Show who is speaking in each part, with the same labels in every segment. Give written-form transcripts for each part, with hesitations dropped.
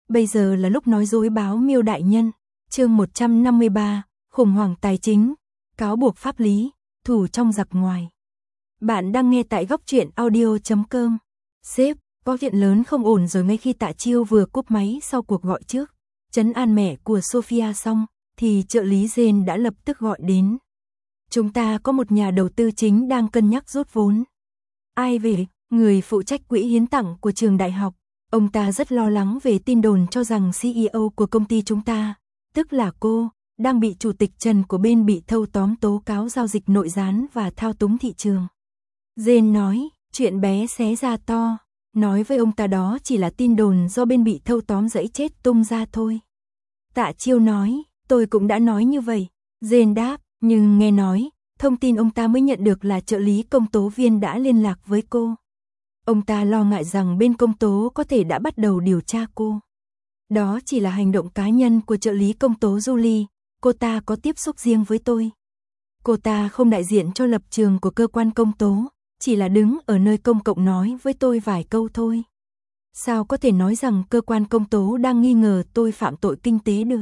Speaker 1: Bây giờ là lúc nói dối báo Miêu đại nhân. Chương 153, khủng hoảng tài chính, cáo buộc pháp lý, thủ trong giặc ngoài. Bạn đang nghe tại góc truyện audio.com. Sếp, có chuyện lớn không ổn rồi. Ngay khi Tạ Chiêu vừa cúp máy sau cuộc gọi trước, trấn an mẹ của Sophia xong, thì trợ lý Jane đã lập tức gọi đến. Chúng ta có một nhà đầu tư chính đang cân nhắc rút vốn. Ai về? Người phụ trách quỹ hiến tặng của trường đại học. Ông ta rất lo lắng về tin đồn cho rằng CEO của công ty chúng ta, tức là cô, đang bị chủ tịch Trần của bên bị thâu tóm tố cáo giao dịch nội gián và thao túng thị trường. Jane nói, chuyện bé xé ra to, nói với ông ta đó chỉ là tin đồn do bên bị thâu tóm dẫy chết tung ra thôi. Tạ Chiêu nói, tôi cũng đã nói như vậy. Jane đáp, nhưng nghe nói, thông tin ông ta mới nhận được là trợ lý công tố viên đã liên lạc với cô. Ông ta lo ngại rằng bên công tố có thể đã bắt đầu điều tra cô. Đó chỉ là hành động cá nhân của trợ lý công tố Julie, cô ta có tiếp xúc riêng với tôi. Cô ta không đại diện cho lập trường của cơ quan công tố, chỉ là đứng ở nơi công cộng nói với tôi vài câu thôi. Sao có thể nói rằng cơ quan công tố đang nghi ngờ tôi phạm tội kinh tế được?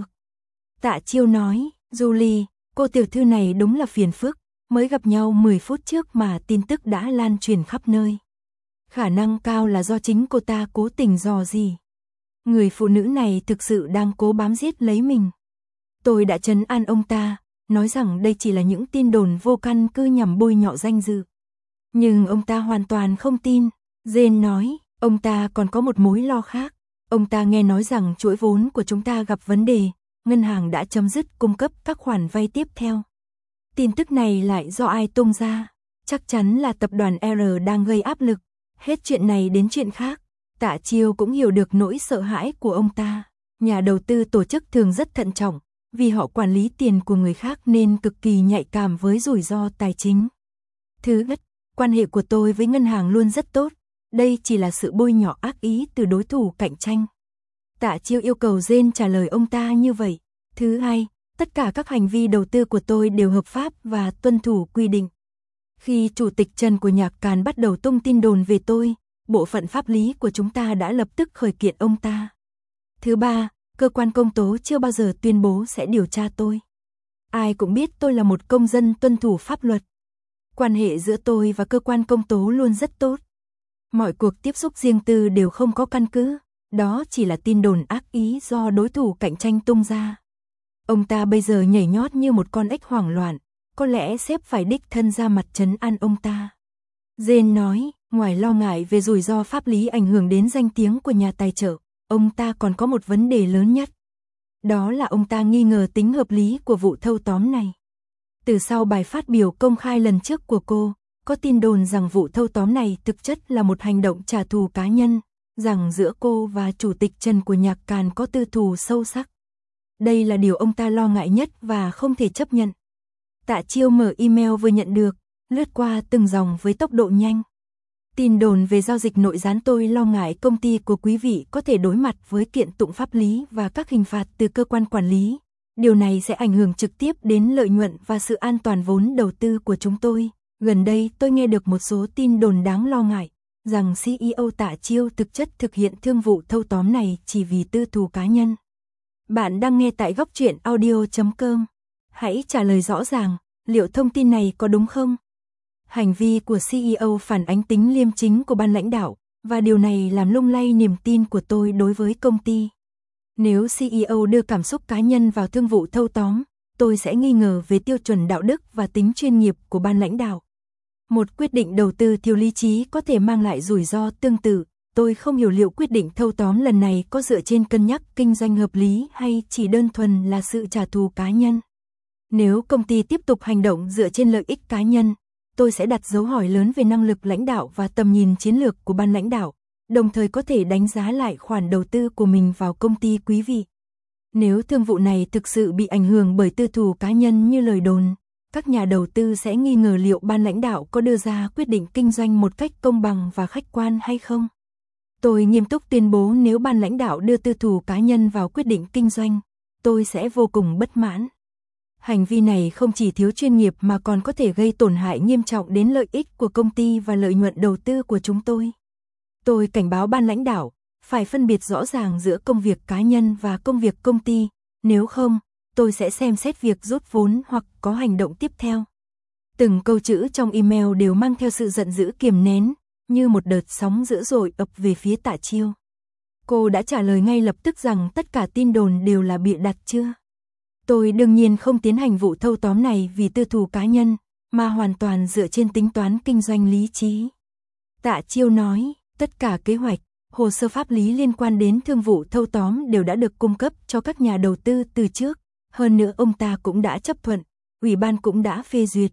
Speaker 1: Tạ Chiêu nói, Julie, cô tiểu thư này đúng là phiền phức, mới gặp nhau 10 phút trước mà tin tức đã lan truyền khắp nơi. Khả năng cao là do chính cô ta cố tình dò dỉ. Người phụ nữ này thực sự đang cố bám giết lấy mình. Tôi đã trấn an ông ta, nói rằng đây chỉ là những tin đồn vô căn cứ nhằm bôi nhọ danh dự. Nhưng ông ta hoàn toàn không tin. Jane nói, ông ta còn có một mối lo khác. Ông ta nghe nói rằng chuỗi vốn của chúng ta gặp vấn đề, ngân hàng đã chấm dứt cung cấp các khoản vay tiếp theo. Tin tức này lại do ai tung ra? Chắc chắn là tập đoàn R đang gây áp lực. Hết chuyện này đến chuyện khác. Tạ Chiêu cũng hiểu được nỗi sợ hãi của ông ta. Nhà đầu tư tổ chức thường rất thận trọng, vì họ quản lý tiền của người khác nên cực kỳ nhạy cảm với rủi ro tài chính. Thứ nhất, quan hệ của tôi với ngân hàng luôn rất tốt. Đây chỉ là sự bôi nhọ ác ý từ đối thủ cạnh tranh. Tạ Chiêu yêu cầu Jane trả lời ông ta như vậy. Thứ hai, tất cả các hành vi đầu tư của tôi đều hợp pháp và tuân thủ quy định. Khi chủ tịch Trần của Nhạc Càn bắt đầu tung tin đồn về tôi, bộ phận pháp lý của chúng ta đã lập tức khởi kiện ông ta. Thứ ba, cơ quan công tố chưa bao giờ tuyên bố sẽ điều tra tôi. Ai cũng biết tôi là một công dân tuân thủ pháp luật. Quan hệ giữa tôi và cơ quan công tố luôn rất tốt. Mọi cuộc tiếp xúc riêng tư đều không có căn cứ, đó chỉ là tin đồn ác ý do đối thủ cạnh tranh tung ra. Ông ta bây giờ nhảy nhót như một con ếch hoảng loạn, có lẽ sếp phải đích thân ra mặt trấn an ông ta. Jane nói, ngoài lo ngại về rủi ro pháp lý ảnh hưởng đến danh tiếng của nhà tài trợ, ông ta còn có một vấn đề lớn nhất. Đó là ông ta nghi ngờ tính hợp lý của vụ thâu tóm này. Từ sau bài phát biểu công khai lần trước của cô, có tin đồn rằng vụ thâu tóm này thực chất là một hành động trả thù cá nhân, rằng giữa cô và chủ tịch Trần của Nhạc Càn có tư thù sâu sắc. Đây là điều ông ta lo ngại nhất và không thể chấp nhận. Tạ Chiêu mở email vừa nhận được, lướt qua từng dòng với tốc độ nhanh. Tin đồn về giao dịch nội gián, tôi lo ngại công ty của quý vị có thể đối mặt với kiện tụng pháp lý và các hình phạt từ cơ quan quản lý. Điều này sẽ ảnh hưởng trực tiếp đến lợi nhuận và sự an toàn vốn đầu tư của chúng tôi. Gần đây tôi nghe được một số tin đồn đáng lo ngại, rằng CEO Tạ Chiêu thực chất thực hiện thương vụ thâu tóm này chỉ vì tư thù cá nhân. Bạn đang nghe tại góc truyện audio.com. Hãy trả lời rõ ràng, liệu thông tin này có đúng không? Hành vi của CEO phản ánh tính liêm chính của ban lãnh đạo, và điều này làm lung lay niềm tin của tôi đối với công ty. Nếu CEO đưa cảm xúc cá nhân vào thương vụ thâu tóm, tôi sẽ nghi ngờ về tiêu chuẩn đạo đức và tính chuyên nghiệp của ban lãnh đạo. Một quyết định đầu tư thiếu lý trí có thể mang lại rủi ro tương tự. Tôi không hiểu liệu quyết định thâu tóm lần này có dựa trên cân nhắc kinh doanh hợp lý hay chỉ đơn thuần là sự trả thù cá nhân. Nếu công ty tiếp tục hành động dựa trên lợi ích cá nhân, tôi sẽ đặt dấu hỏi lớn về năng lực lãnh đạo và tầm nhìn chiến lược của ban lãnh đạo, đồng thời có thể đánh giá lại khoản đầu tư của mình vào công ty quý vị. Nếu thương vụ này thực sự bị ảnh hưởng bởi tư thù cá nhân như lời đồn, các nhà đầu tư sẽ nghi ngờ liệu ban lãnh đạo có đưa ra quyết định kinh doanh một cách công bằng và khách quan hay không. Tôi nghiêm túc tuyên bố nếu ban lãnh đạo đưa tư thù cá nhân vào quyết định kinh doanh, tôi sẽ vô cùng bất mãn. Hành vi này không chỉ thiếu chuyên nghiệp mà còn có thể gây tổn hại nghiêm trọng đến lợi ích của công ty và lợi nhuận đầu tư của chúng tôi. Tôi cảnh báo ban lãnh đạo, phải phân biệt rõ ràng giữa công việc cá nhân và công việc công ty, nếu không, tôi sẽ xem xét việc rút vốn hoặc có hành động tiếp theo. Từng câu chữ trong email đều mang theo sự giận dữ kiềm nén, như một đợt sóng dữ dội ập về phía Tạ Chiêu. Cô đã trả lời ngay lập tức rằng tất cả tin đồn đều là bịa đặt chưa? Tôi đương nhiên không tiến hành vụ thâu tóm này vì tư thù cá nhân, mà hoàn toàn dựa trên tính toán kinh doanh lý trí. Tạ Chiêu nói, tất cả kế hoạch, hồ sơ pháp lý liên quan đến thương vụ thâu tóm đều đã được cung cấp cho các nhà đầu tư từ trước, hơn nữa ông ta cũng đã chấp thuận, ủy ban cũng đã phê duyệt.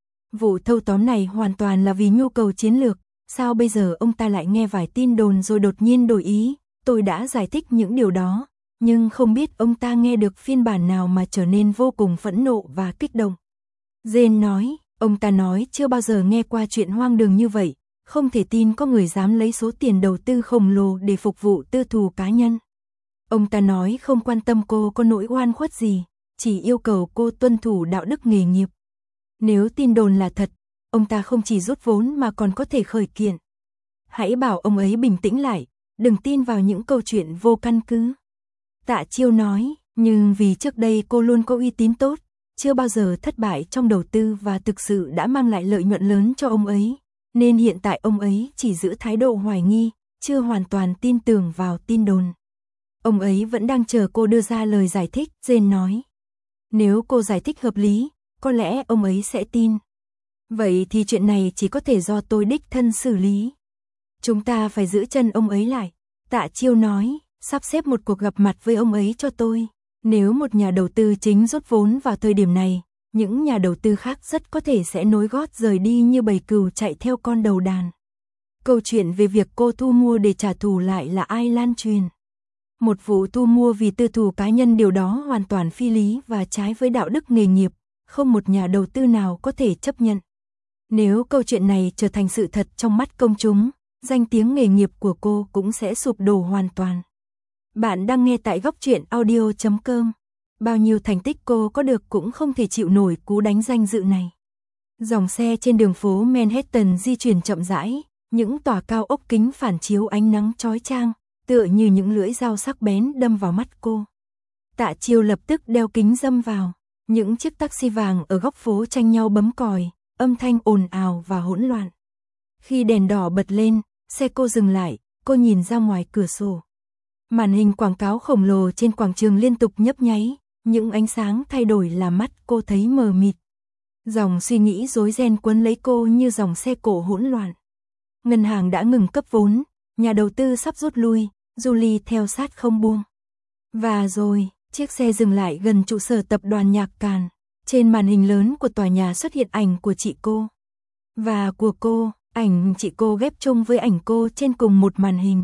Speaker 1: Vụ thâu tóm này hoàn toàn là vì nhu cầu chiến lược, sao bây giờ ông ta lại nghe vài tin đồn rồi đột nhiên đổi ý? Tôi đã giải thích những điều đó, nhưng không biết ông ta nghe được phiên bản nào mà trở nên vô cùng phẫn nộ và kích động. Jane nói, ông ta nói chưa bao giờ nghe qua chuyện hoang đường như vậy, không thể tin có người dám lấy số tiền đầu tư khổng lồ để phục vụ tư thù cá nhân. Ông ta nói không quan tâm cô có nỗi oan khuất gì, chỉ yêu cầu cô tuân thủ đạo đức nghề nghiệp. Nếu tin đồn là thật, ông ta không chỉ rút vốn mà còn có thể khởi kiện. Hãy bảo ông ấy bình tĩnh lại, đừng tin vào những câu chuyện vô căn cứ. Tạ Chiêu nói, nhưng vì trước đây cô luôn có uy tín tốt, chưa bao giờ thất bại trong đầu tư và thực sự đã mang lại lợi nhuận lớn cho ông ấy, nên hiện tại ông ấy chỉ giữ thái độ hoài nghi, chưa hoàn toàn tin tưởng vào tin đồn. Ông ấy vẫn đang chờ cô đưa ra lời giải thích, Jane nói. Nếu cô giải thích hợp lý, có lẽ ông ấy sẽ tin. Vậy thì chuyện này chỉ có thể do tôi đích thân xử lý. Chúng ta phải giữ chân ông ấy lại. Tạ Chiêu nói, sắp xếp một cuộc gặp mặt với ông ấy cho tôi. Nếu một nhà đầu tư chính rút vốn vào thời điểm này, những nhà đầu tư khác rất có thể sẽ nối gót rời đi như bầy cừu chạy theo con đầu đàn. Câu chuyện về việc cô thu mua để trả thù lại là ai lan truyền. Một vụ thu mua vì tư thù cá nhân, điều đó hoàn toàn phi lý và trái với đạo đức nghề nghiệp, không một nhà đầu tư nào có thể chấp nhận. Nếu câu chuyện này trở thành sự thật trong mắt công chúng, danh tiếng nghề nghiệp của cô cũng sẽ sụp đổ hoàn toàn. Bạn đang nghe tại Góc Truyện Audio.com. Bao nhiêu thành tích cô có được cũng không thể chịu nổi cú đánh danh dự này. Dòng xe trên đường phố Manhattan di chuyển chậm rãi, những tòa cao ốc kính phản chiếu ánh nắng chói chang, tựa như những lưỡi dao sắc bén đâm vào mắt cô. Tạ Chiêu lập tức đeo kính râm vào, những chiếc taxi vàng ở góc phố tranh nhau bấm còi, âm thanh ồn ào và hỗn loạn. Khi đèn đỏ bật lên, xe cô dừng lại, cô nhìn ra ngoài cửa sổ. Màn hình quảng cáo khổng lồ trên quảng trường liên tục nhấp nháy, những ánh sáng thay đổi làm mắt cô thấy mờ mịt. Dòng suy nghĩ rối ren cuốn lấy cô như dòng xe cộ hỗn loạn. Ngân hàng đã ngừng cấp vốn, nhà đầu tư sắp rút lui, Julie theo sát không buông. Và rồi, chiếc xe dừng lại gần trụ sở tập đoàn Nhạc Càn. Trên màn hình lớn của tòa nhà xuất hiện ảnh của chị cô. Và của cô, ảnh chị cô ghép chung với ảnh cô trên cùng một màn hình.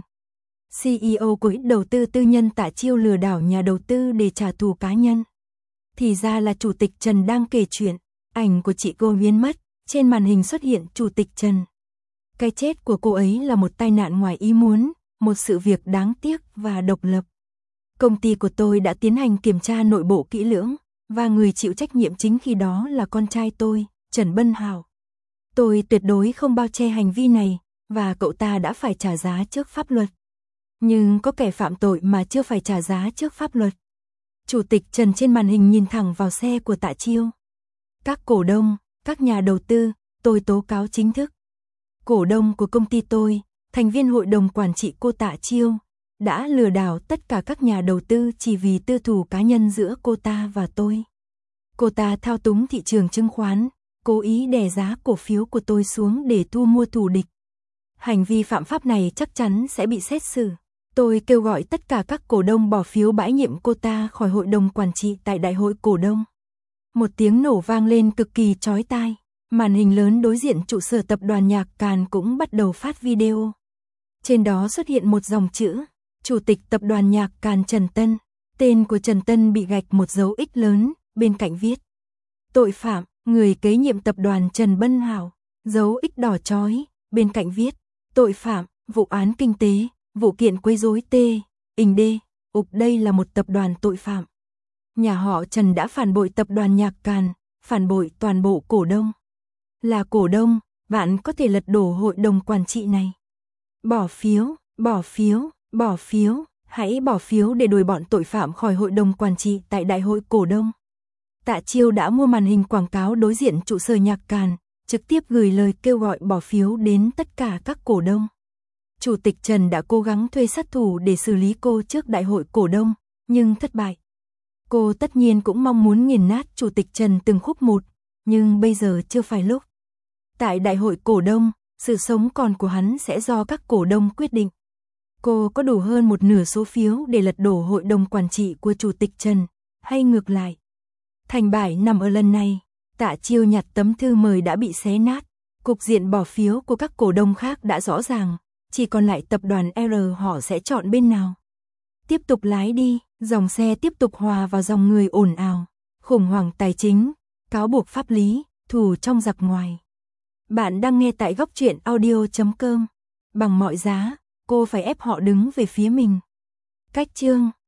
Speaker 1: CEO quỹ đầu tư tư nhân Tạ Chiêu lừa đảo nhà đầu tư để trả thù cá nhân. Thì ra là Chủ tịch Trần đang kể chuyện, ảnh của chị cô biến mất, trên màn hình xuất hiện Chủ tịch Trần. Cái chết của cô ấy là một tai nạn ngoài ý muốn, một sự việc đáng tiếc và độc lập. Công ty của tôi đã tiến hành kiểm tra nội bộ kỹ lưỡng, và người chịu trách nhiệm chính khi đó là con trai tôi, Trần Bân Hào. Tôi tuyệt đối không bao che hành vi này, và cậu ta đã phải trả giá trước pháp luật. Nhưng có kẻ phạm tội mà chưa phải trả giá trước pháp luật. Chủ tịch Trần trên màn hình nhìn thẳng vào xe của Tạ Chiêu. Các cổ đông, các nhà đầu tư, tôi tố cáo chính thức. Cổ đông của công ty tôi, thành viên hội đồng quản trị cô Tạ Chiêu, đã lừa đảo tất cả các nhà đầu tư chỉ vì tư thù cá nhân giữa cô ta và tôi. Cô ta thao túng thị trường chứng khoán, cố ý đè giá cổ phiếu của tôi xuống để thu mua thù địch. Hành vi phạm pháp này chắc chắn sẽ bị xét xử. Tôi kêu gọi tất cả các cổ đông bỏ phiếu bãi nhiệm cô ta khỏi hội đồng quản trị tại đại hội cổ đông. Một tiếng nổ vang lên cực kỳ chói tai. Màn hình lớn đối diện trụ sở tập đoàn Nhạc Càn cũng bắt đầu phát video. Trên đó xuất hiện một dòng chữ, Chủ tịch tập đoàn Nhạc Càn Trần Tân. Tên của Trần Tân bị gạch một dấu X lớn, bên cạnh viết tội phạm, người kế nhiệm tập đoàn Trần Bân Hào. Dấu X đỏ chói, bên cạnh viết tội phạm, vụ án kinh tế, vụ kiện quấy rối T, ình D, ục đây là một tập đoàn tội phạm. Nhà họ Trần đã phản bội tập đoàn Nhạc Càn, phản bội toàn bộ cổ đông. Là cổ đông, bạn có thể lật đổ hội đồng quản trị này. Bỏ phiếu, Bỏ phiếu, hãy bỏ phiếu để đuổi bọn tội phạm khỏi hội đồng quản trị tại đại hội cổ đông. Tạ Chiêu đã mua màn hình quảng cáo đối diện trụ sở Nhạc Càn, trực tiếp gửi lời kêu gọi bỏ phiếu đến tất cả các cổ đông. Chủ tịch Trần đã cố gắng thuê sát thủ để xử lý cô trước đại hội cổ đông, nhưng thất bại. Cô tất nhiên cũng mong muốn nghiền nát Chủ tịch Trần từng khúc một, nhưng bây giờ chưa phải lúc. Tại đại hội cổ đông, sự sống còn của hắn sẽ do các cổ đông quyết định. Cô có đủ hơn một nửa số phiếu để lật đổ hội đồng quản trị của Chủ tịch Trần, hay ngược lại. Thành bại nằm ở lần này, Tạ Chiêu nhặt tấm thư mời đã bị xé nát, cục diện bỏ phiếu của các cổ đông khác đã rõ ràng, chỉ còn lại tập đoàn R họ sẽ chọn bên nào. Tiếp tục lái đi, dòng xe tiếp tục hòa vào dòng người ồn ào, khủng hoảng tài chính, cáo buộc pháp lý, thù trong giặc ngoài. Bạn đang nghe tại góc truyện audio.com. Bằng mọi giá, cô phải ép họ đứng về phía mình. Cách chương